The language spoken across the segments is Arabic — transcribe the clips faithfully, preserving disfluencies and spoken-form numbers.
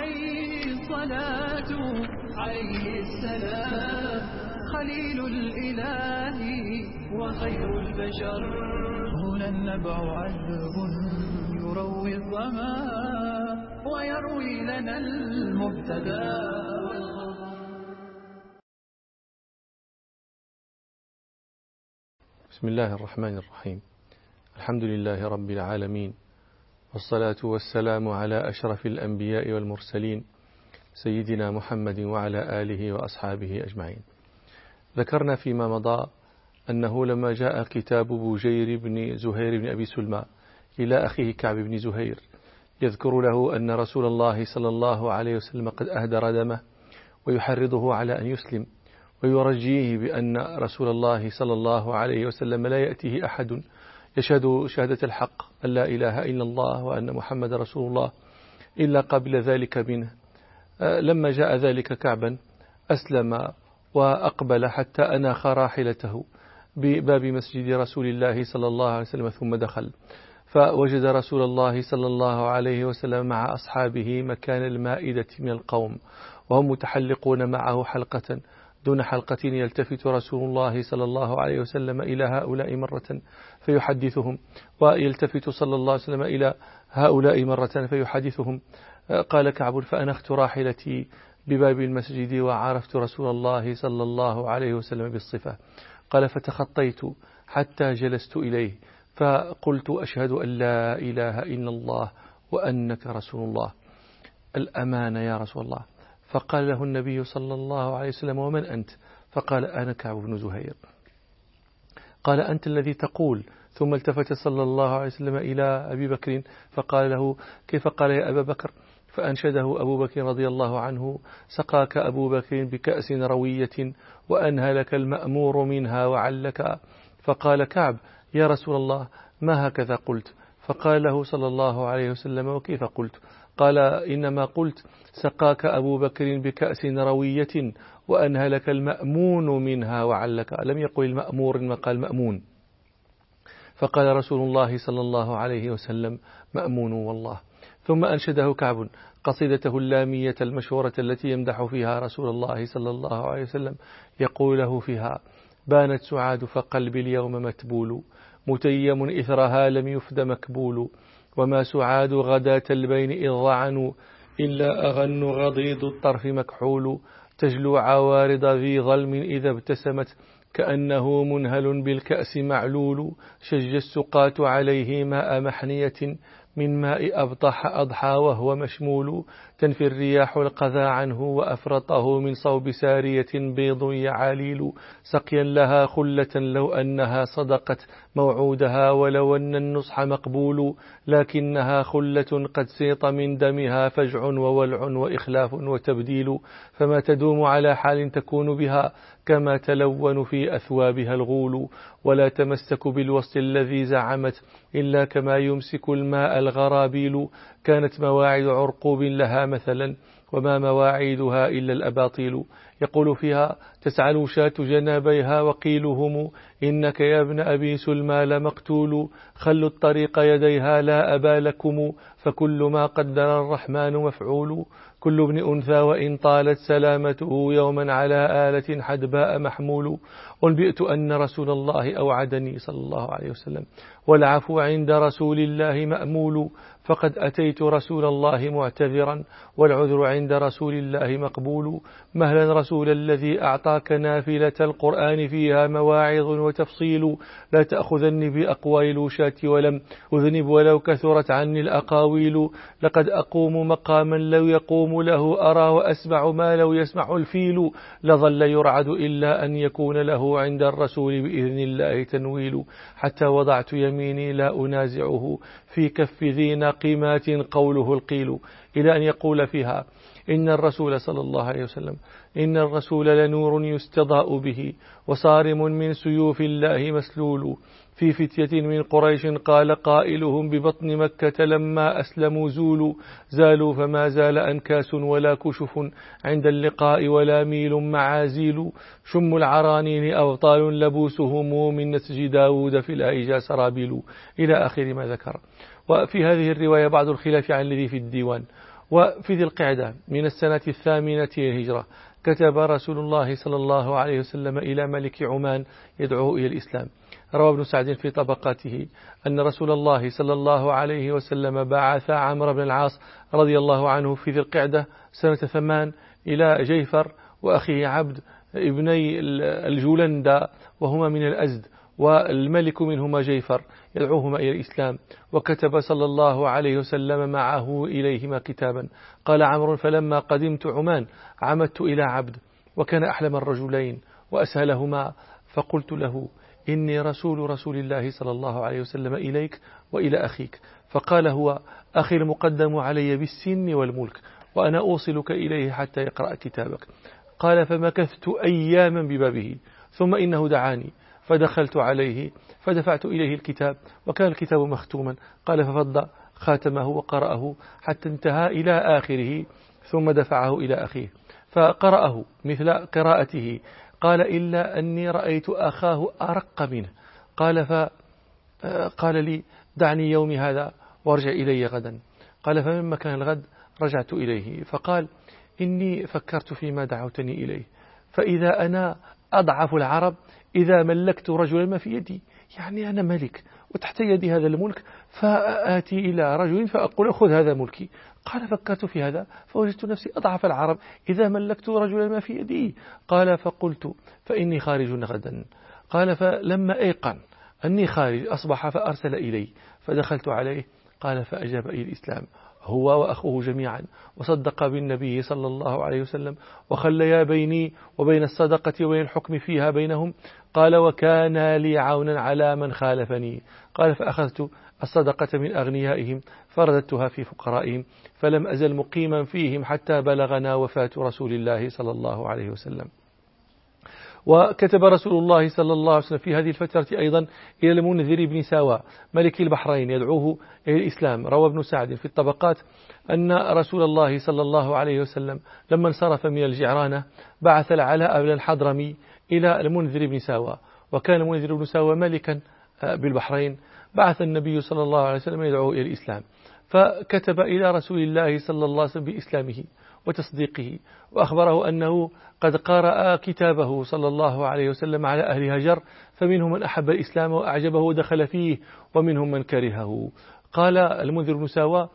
عليه الصلاة عليه السلام خليل الإله وخير البشر. هنا النبع عذب يروي الظما ويروي لنا المبتدى والخبر. بسم الله الرحمن الرحيم. الحمد لله رب العالمين، والصلاة والسلام على أشرف الأنبياء والمرسلين سيدنا محمد وعلى آله وأصحابه أجمعين. ذكرنا فيما مضى أنه لما جاء كتاب بوجير بن زهير بن أبي سلمى إلى أخيه كعب بن زهير يذكر له أن رسول الله صلى الله عليه وسلم قد أهدر دمه ويحرضه على أن يسلم، ويرجيه بأن رسول الله صلى الله عليه وسلم لا يأتيه أحد يشهد شهادة الحق أن لا إله إلا الله وأن محمد رسول الله إلا قبل ذلك منه. لما جاء ذلك كعبا أسلم وأقبل حتى أناخ راحلته بباب مسجد رسول الله صلى الله عليه وسلم، ثم دخل فوجد رسول الله صلى الله عليه وسلم مع أصحابه مكان المائدة من القوم، وهم متحلقون معه حلقة دون حلقة، يلتفت رسول الله صلى الله عليه وسلم إلى هؤلاء مرة فيحدثهم، ويلتفت صلى الله عليه وسلم إلى هؤلاء مرة فيحدثهم. قال كعب: فأنخت راحلتي بباب المسجد وعرفت رسول الله صلى الله عليه وسلم بالصفة. قال: فتخطيت حتى جلست إليه فقلت: أشهد أن لا إله إلا الله وأنك رسول الله. الأمان يا رسول الله. فقال له النبي صلى الله عليه وسلم: ومن أنت؟ فقال: أنا كعب بن زهير. قال: أنت الذي تقول. ثم التفت صلى الله عليه وسلم إلى أبي بكر فقال له: كيف؟ قال: يا أبا بكر. فأنشده أبو بكر رضي الله عنه: سقاك أبو بكر بكأس روية وأنهلك المأمور منها وعلك. فقال كعب: يا رسول الله، ما هكذا قلت؟ فقال له صلى الله عليه وسلم: وكيف قلت؟ قال: إنما قلت سقاك أبو بكر بكأس روية وأنهلك المأمون منها وعلك، لم يقل المأمور إنما قال مأمون. فقال رسول الله صلى الله عليه وسلم: مأمون والله. ثم أنشده كعب قصيدته اللامية المشهورة التي يمدح فيها رسول الله صلى الله عليه وسلم، يقول له فيها: بانت سعاد فقلبي اليوم متبول، متيم إثرها لم يفد مكبول، وما سعاد غداة البين إذ ضعنوا، إلا أغن غضيض الطرف مكحول، تجلو عوارض ذي ظلم إذا ابتسمت، كأنه منهل بالكأس معلول، شج السقاة عليه ماء محنية، من ماء أبطح أضحى وهو مشمول، تنفي الرياح القذى عنه وأفرطه من صوب سارية بيض يعاليل، سقيا لها خلة لو أنها صدقت موعودها، ولو أن النصح مقبول، لكنها خلة قد سيط من دمها فجع وولع وإخلاف وتبديل، فما تدوم على حال تكون بها، كما تلون في أثوابها الغول، ولا تمسك بالوصل الذي زعمت، إلا كما يمسك الماء الغرابيل، كانت مواعيد عرقوب لها مثلا، وما مواعيدها إلا الأباطيل، يقول فيها: تسعل شاة جنابيها وقيلهم، إنك يا ابن أبي سلمى لمقتول، خلوا الطريق يديها لا أبا لكم، فكل ما قدر الرحمن مفعول، كل ابن أنثى وإن طالت سلامته، يوما على آلة حدباء محمول، أنبئت أن رسول الله أوعدني صلى الله عليه وسلم، والعفو عند رسول الله مأمول، فقد أتيت رسول الله معتذرا، والعذر عند رسول الله مقبول، مهلا رسول الذي أعطاك نافلة القرآن فيها مواعظ وتفصيل، لا تأخذني بأقوال الوشاة ولم أذنب ولو كثرت عني الأقاويل، لقد أقوم مقاما لو يقوم له أرى، وأسمع ما لو يسمع الفيل، لظل يرعد إلا أن يكون له عند الرسول بإذن الله تنويل، حتى وضعت يميني لا أنازعه في كف ذي نقيمات قوله القيل، إلى أن يقول فيها: إن الرسول صلى الله عليه وسلم إن الرسول لنور يستضاء به، وصارم من سيوف الله مسلول، في فتية من قريش قال قائلهم ببطن مكة لما أسلموا زولوا، زالوا فما زال أنكاس ولا كشف عند اللقاء ولا ميل معازيل، شم العرانين أبطال لبوسهم من نسج داود في الأيجا سرابيل، إلى آخر ما ذكر. وفي هذه الرواية بعض الخلاف عن الذي في الديوان، وفي ذي القعدة من السنة الثامنة للهجرة كتب رسول الله صلى الله عليه وسلم إلى ملك عمان يدعوه إلى الإسلام. روى ابن سعد في طبقاته أن رسول الله صلى الله عليه وسلم بعث عمرو بن العاص رضي الله عنه في ذي القعدة سنة ثمان إلى جيفر وأخيه عبد ابني الجولندة وهما من الأزد، والملك منهما جيفر يدعوهما إلى الإسلام. وكتب صلى الله عليه وسلم معه إليهما كتابا. قال عمرو: فلما قدمت عمان عمدت إلى عبد وكان أحلم الرجلين وأسهلهما، فقلت له: إني رسول رسول الله صلى الله عليه وسلم إليك وإلى أخيك. فقال: هو أخي المقدم علي بالسن والملك، وأنا أوصلك إليه حتى يقرأ كتابك. قال: فمكثت أياما ببابه، ثم إنه دعاني فدخلت عليه فدفعت إليه الكتاب، وكان الكتاب مختوما. قال: ففض خاتمه وقرأه حتى انتهى إلى آخره، ثم دفعه إلى أخيه فقرأه مثل قراءته. قال: إلا أني رأيت أخاه أرق منه. قال: فقال لي: دعني يومي هذا وارجع إلي غدا. قال: فمما كان الغد رجعت إليه فقال: إني فكرت فيما دعوتني إليه، فإذا أنا أضعف العرب إذا ملكت رجلا ما في يدي، يعني أنا ملك وتحت يدي هذا الملك، فآتي إلى رجل فأقول: خذ هذا ملكي. قال: فكرت في هذا فوجدت نفسي أضعف العرب إذا ملكت رجلا ما في يدي. قال: فقلت: فإني خارج غدا. قال: فلما أيقن أني خارج أصبح فأرسل إلي، فدخلت عليه. قال: فأجاب إلى الإسلام هو وأخوه جميعا، وصدق بالنبي صلى الله عليه وسلم، وخليا بيني وبين الصدقة وبين الحكم فيها بينهم. قال: وكان لي عونا على من خالفني. قال: فأخذت الصدقة من أغنيائهم فرددتها في فقرائهم، فلم أزل مقيما فيهم حتى بلغنا وفاة رسول الله صلى الله عليه وسلم. وكتب رسول الله صلى الله عليه وسلم في هذه الفترة أيضا إلى المنذر بن ساوى ملك البحرين يدعوه إلى الإسلام. روى ابن سعد في الطبقات أن رسول الله صلى الله عليه وسلم لما انصرف من الجعرانة بعث العلاء بن الحضرمي إلى المنذر بن ساوى، وكان المنذر بن ساوى ملكا بالبحرين. بعث النبي صلى الله عليه وسلم يدعوه إلى الإسلام، فكتب إلى رسول الله صلى الله عليه وسلم بإسلامه وتصديقه، وأخبره أنه قد قرأ كتابه صلى الله عليه وسلم على أهل هجر، فمنهم من أحب الإسلام وأعجبه ودخل فيه، ومنهم من كرهه. قال المنذر بن ساوى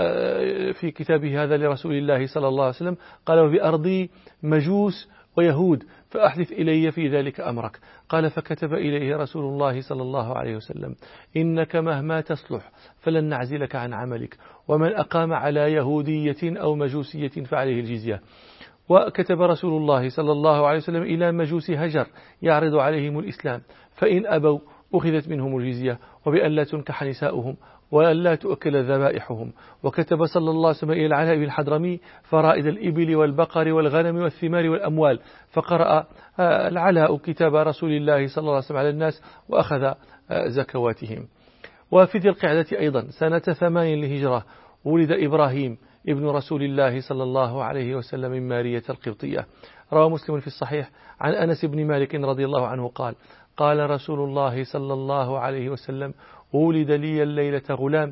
في كتابه هذا لرسول الله صلى الله عليه وسلم: قال: وبأرضي مجوس ويهود، فأحدث إلي في ذلك أمرك. قال: فكتب إليه رسول الله صلى الله عليه وسلم: إنك مهما تصلح فلن نعزلك عن عملك، ومن أقام على يهودية أو مجوسية فعليه الجزية. وكتب رسول الله صلى الله عليه وسلم إلى مجوس هجر يعرض عليهم الإسلام، فإن أبوا أخذت منهم الجزية، وبأن لا تنكح نساؤهم وأن لا تؤكل ذبائحهم. وكتب صلى الله عليه وسلم إلى العلاء بن الحضرمي فرائد الإبل والبقر والغنم والثمار والأموال، فقرأ العلاء كتاب رسول الله صلى الله عليه وسلم على الناس وأخذ زكواتهم. وفي ذي القعدة أيضا سنة ثمان للهجرة ولد إبراهيم ابن رسول الله صلى الله عليه وسلم من مارية القبطية. روى مسلم في الصحيح عن أنس بن مالك رضي الله عنه قال: قال رسول الله صلى الله عليه وسلم: ولد لي الليلة غلام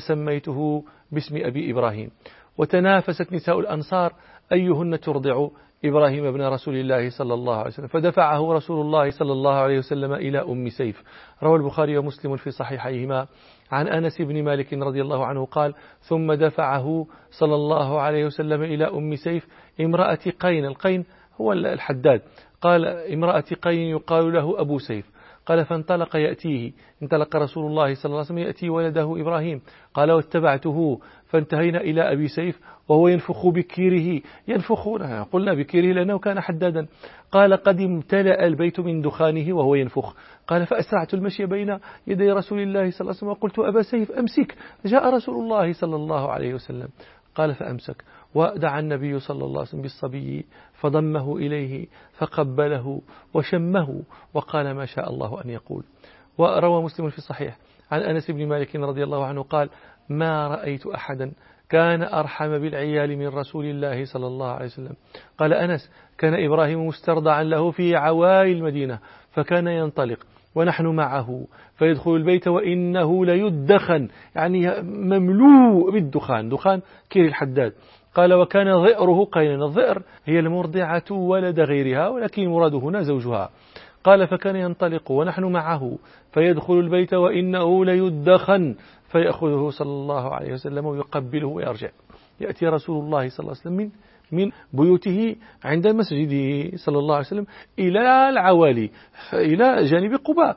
فسميته باسم أبي إبراهيم. وتنافست نساء الأنصار أيهن ترضع إبراهيم بن رسول الله صلى الله عليه وسلم، فدفعه رسول الله صلى الله عليه وسلم إلى أم سيف. روى البخاري ومسلم في صحيحيهما عن أنس بن مالك رضي الله عنه قال: ثم دفعه صلى الله عليه وسلم إلى أم سيف امرأة قين. القين هو الحداد. قال: امرأة قين يقال له أبو سيف. قال: فانطلق يأتيه، انطلق رسول الله صلى الله عليه وسلم يأتي ولده إبراهيم. قال: واتبعته فانتهينا إلى أبي سيف وهو ينفخ بكيره، ينفخون قلنا بكيره لأنه كان حدادا. قال: قد امتلأ البيت من دخانه وهو ينفخ. قال: فأسرعت المشي بين يدي رسول الله صلى الله عليه وسلم وقلت: أبا سيف أمسك. جاء رسول الله صلى الله عليه وسلم. قال: فأمسك، ودعا النبي صلى الله عليه وسلم بالصبي فضمه إليه فقبله وشمه وقال: ما شاء الله أن يقول. وروى مسلم في الصحيح عن أنس بن مالك رضي الله عنه قال: ما رأيت أحدا كان أرحم بالعيال من رسول الله صلى الله عليه وسلم. قال أنس: كان إبراهيم مسترضعا له في عوائل المدينة، فكان ينطلق ونحن معه فيدخل البيت وإنه ليدخن، يعني مملوء بالدخان، دخان كير الحداد. قال وكان ضئره قينا، الضئر هي المرضعة ولد غيرها، ولكن مراد هنا زوجها. قال فكان ينطلق ونحن معه فيدخل البيت وإنه ليدخن فيأخذه صلى الله عليه وسلم ويقبله ويرجع. يأتي رسول الله صلى الله عليه وسلم من من بيوته عند مسجده صلى الله عليه وسلم إلى العوالي، إلى جانب قباء،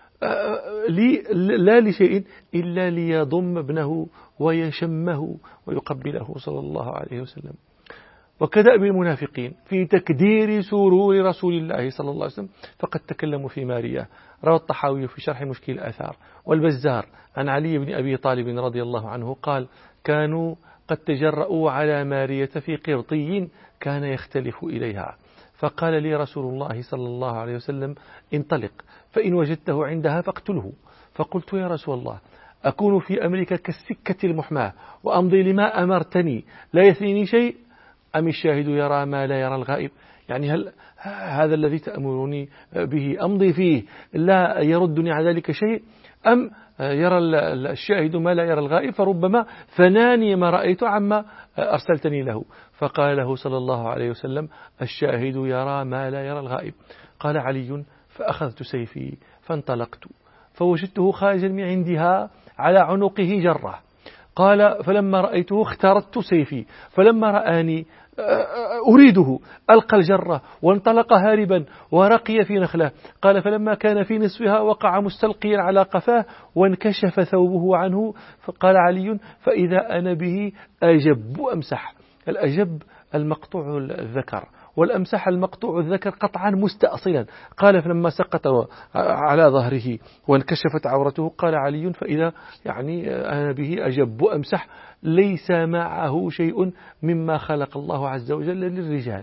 لا لشيء إلا ليضم ابنه ويشمه ويقبله صلى الله عليه وسلم. وكدأب المنافقين في تكدير سرور رسول الله صلى الله عليه وسلم فقد تكلموا في ماريا. روى الطحاوي في شرح مشكل الآثار والبزار عن علي بن أبي طالب رضي الله عنه قال كانوا قد تجرؤوا على مارية في قرطي كان يختلف إليها، فقال لي رسول الله صلى الله عليه وسلم انطلق فإن وجدته عندها فاقتله. فقلت يا رسول الله أكون في أمرك كالسكة المحماة وأمضي لما أمرتني لا يثنيني شيء، أم الشاهد يرى ما لا يرى الغائب؟ يعني هل هذا الذي تأمرني به أمضي فيه لا يردني على ذلك شيء، أم يرى الشاهد ما لا يرى الغائب فربما فناني ما رأيت عما أرسلتني له؟ فقال له صلى الله عليه وسلم الشاهد يرى ما لا يرى الغائب. قال علي فأخذت سيفي فانطلقت فوجدته خارجا من عندها على عنقه جرة. قال فلما رأيته اخترت سيفي، فلما رآني أريده ألقى الجرة وانطلق هاربا ورقي في نخلة. قال فلما كان في نصفها وقع مستلقيا على قفاه وانكشف ثوبه عنه. فقال علي فإذا أنا به أجب أمسح، الأجب المقطوع الذكر والأمسح المقطوع الذكر قطعا مستأصلا. قال فلما سقط على ظهره وانكشفت عورته قال علي فإذا يعني أنا به أجب أمسح ليس معه شيء مما خلق الله عز وجل للرجال.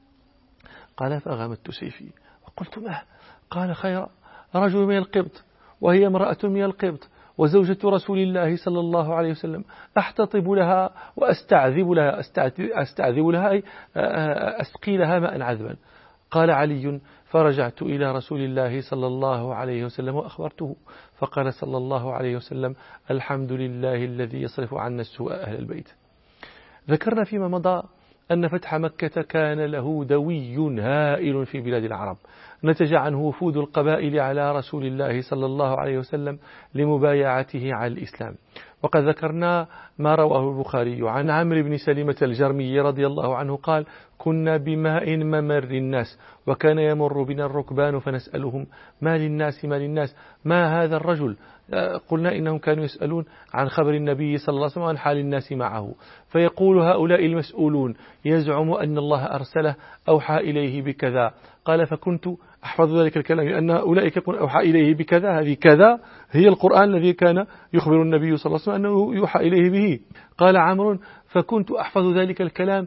قال فأغمدت سيفي وقلت ما؟ قال خير رجل من القبط وهي امرأة من القبط وزوجة رسول الله صلى الله عليه وسلم، أحتطب لها وأستعذب لها، أستعذب لها أي أسقي لها ماء عذبا. قال علي فرجعت إلى رسول الله صلى الله عليه وسلم وأخبرته، فقال صلى الله عليه وسلم الحمد لله الذي يصرف عنا السوء أهل البيت. ذكرنا فيما مضى أن فتح مكة كان له دوي هائل في بلاد العرب، نتج عنه وفود القبائل على رسول الله صلى الله عليه وسلم لمبايعته على الإسلام. وقد ذكرنا ما رواه البخاري عن عمرو بن سلمة الجرمي رضي الله عنه قال كنا بماء ممر الناس وكان يمر بنا الركبان فنسألهم ما للناس ما للناس ما هذا الرجل؟ قلنا إنهم كانوا يسألون عن خبر النبي صلى الله عليه وسلم وعن حال الناس معه، فيقول هؤلاء المسؤولون يزعم أن الله أرسله أوحى إليه بكذا. قال فكنت أحفظ ذلك الكلام لأن أولئك يكون أوحى إليه بكذا، هذه كذا هي القرآن الذي كان يخبر النبي صلى الله عليه وسلم أنه يوحى إليه به. قال عمرو فكنت أحفظ ذلك الكلام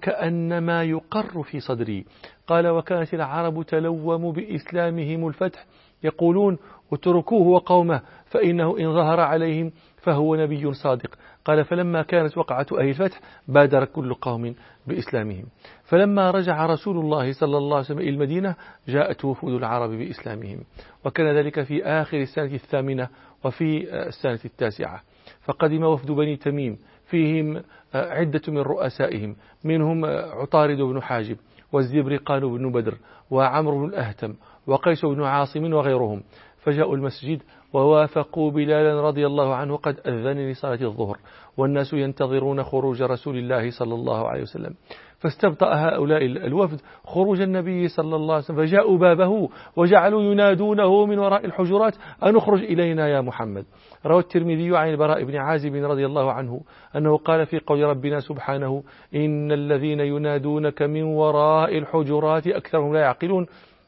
وكأنما يقر في صدري. قال وكانت العرب تلوم بإسلامهم الفتح يقولون اتركوه وقومه فإنه إن ظهر عليهم فهو نبي صادق. قال فلما كانت وقعة أهل الفتح بادر كل قوم بإسلامهم. فلما رجع رسول الله صلى الله عليه وسلم إلى المدينة جاءت وفود العرب بإسلامهم، وكان ذلك في آخر السنة الثامنة وفي السنة التاسعة. فقدم وفد بني تميم فيهم عدة من رؤسائهم، منهم عطارد بن حاجب والزبرقان بن بدر وعمرو بن الأهتم وقيس بن عاصم وغيرهم، فجاءوا المسجد ووافقوا بلالا رضي الله عنه قد أذن لصلاة الظهر والناس ينتظرون خروج رسول الله صلى الله عليه وسلم. فاستبطأ هؤلاء الوفد خروج النبي صلى الله عليه وسلم فجاءوا بابه وجعلوا ينادونه من وراء الحجرات أن اخرج إلينا يا محمد. روى الترمذي عن البراء بن عازب رضي الله عنه أنه قال في قول ربنا سبحانه إن الذين ينادونك من وراء الحجرات أكثرهم لا يعقلون.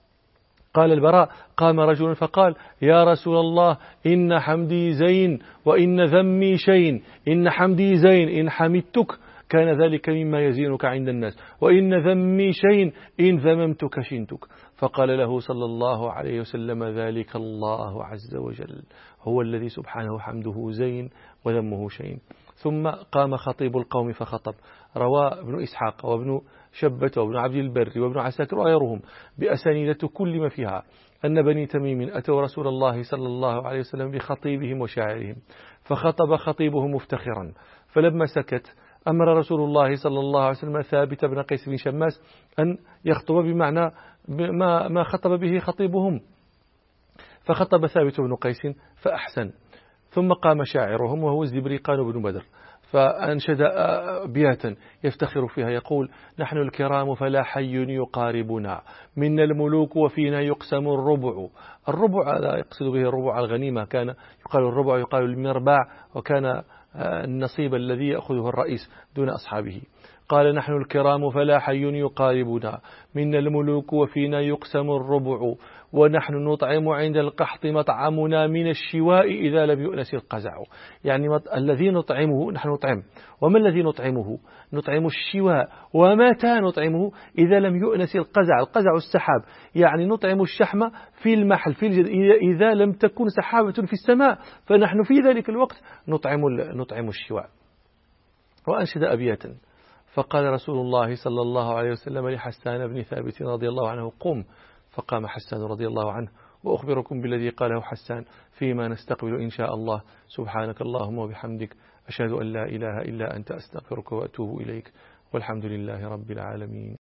قال البراء قام رجل فقال يا رسول الله إن حمدي زين وإن ذمي شين، إن حمدي زين إن حمدتك كان ذلك مما يزينك عند الناس، وإن ذمي شين إن ذممتك شنتك. فقال له صلى الله عليه وسلم ذلك الله عز وجل هو الذي سبحانه حمده زين وذمه شين. ثم قام خطيب القوم فخطب. روى ابن إسحاق وابن شبة وابن عبد البر وابن عساكر وغيرهم بأسانيد كل ما فيها أن بني تميم أتوا رسول الله صلى الله عليه وسلم بخطيبهم وشاعرهم، فخطب خطيبه مفتخرا، فلما سكت أمر رسول الله صلى الله عليه وسلم ثابت بن قيس بن شماس أن يخطب بمعنى ما ما خطب به خطيبهم، فخطب ثابت بن قيس فأحسن. ثم قام شاعرهم وهو الزبريقان بن بدر فأنشد أبياتا يفتخر فيها يقول: نحن الكرام فلا حي يقاربنا، منا الملوك وفينا يقسم الربع. الربع هذا يقصد به الربع الغنيمة، كان يقال الربع يقال المربع، وكان النصيب الذي يأخذه الرئيس دون أصحابه. قال: نحن الكرام فلا حي يقاربنا، منا الملوك وفينا يقسم الربع، ونحن نطعم عند القحط مطعمنا من الشواء إذا لم يؤنس القزع. يعني الذي نطعمه نحن نطعم، وما الذي نطعمه؟ نطعم الشواء. ومتى نطعمه؟ إذا لم يؤنس القزع. القزع السحاب، يعني نطعم الشحم في المحل في الجد، إذا لم تكن سحابة في السماء فنحن في ذلك الوقت نطعم نطعم الشواء. وأنشد أبياتا، فقال رسول الله صلى الله عليه وسلم لحسان بن ثابت رضي الله عنه: قم. فقام حسان رضي الله عنه: وأخبركم بالذي قاله حسان فيما نستقبل إن شاء الله. سبحانك اللهم وبحمدك، أشهد أن لا إله إلا أنت، أستغفرك وأتوب إليك، والحمد لله رب العالمين.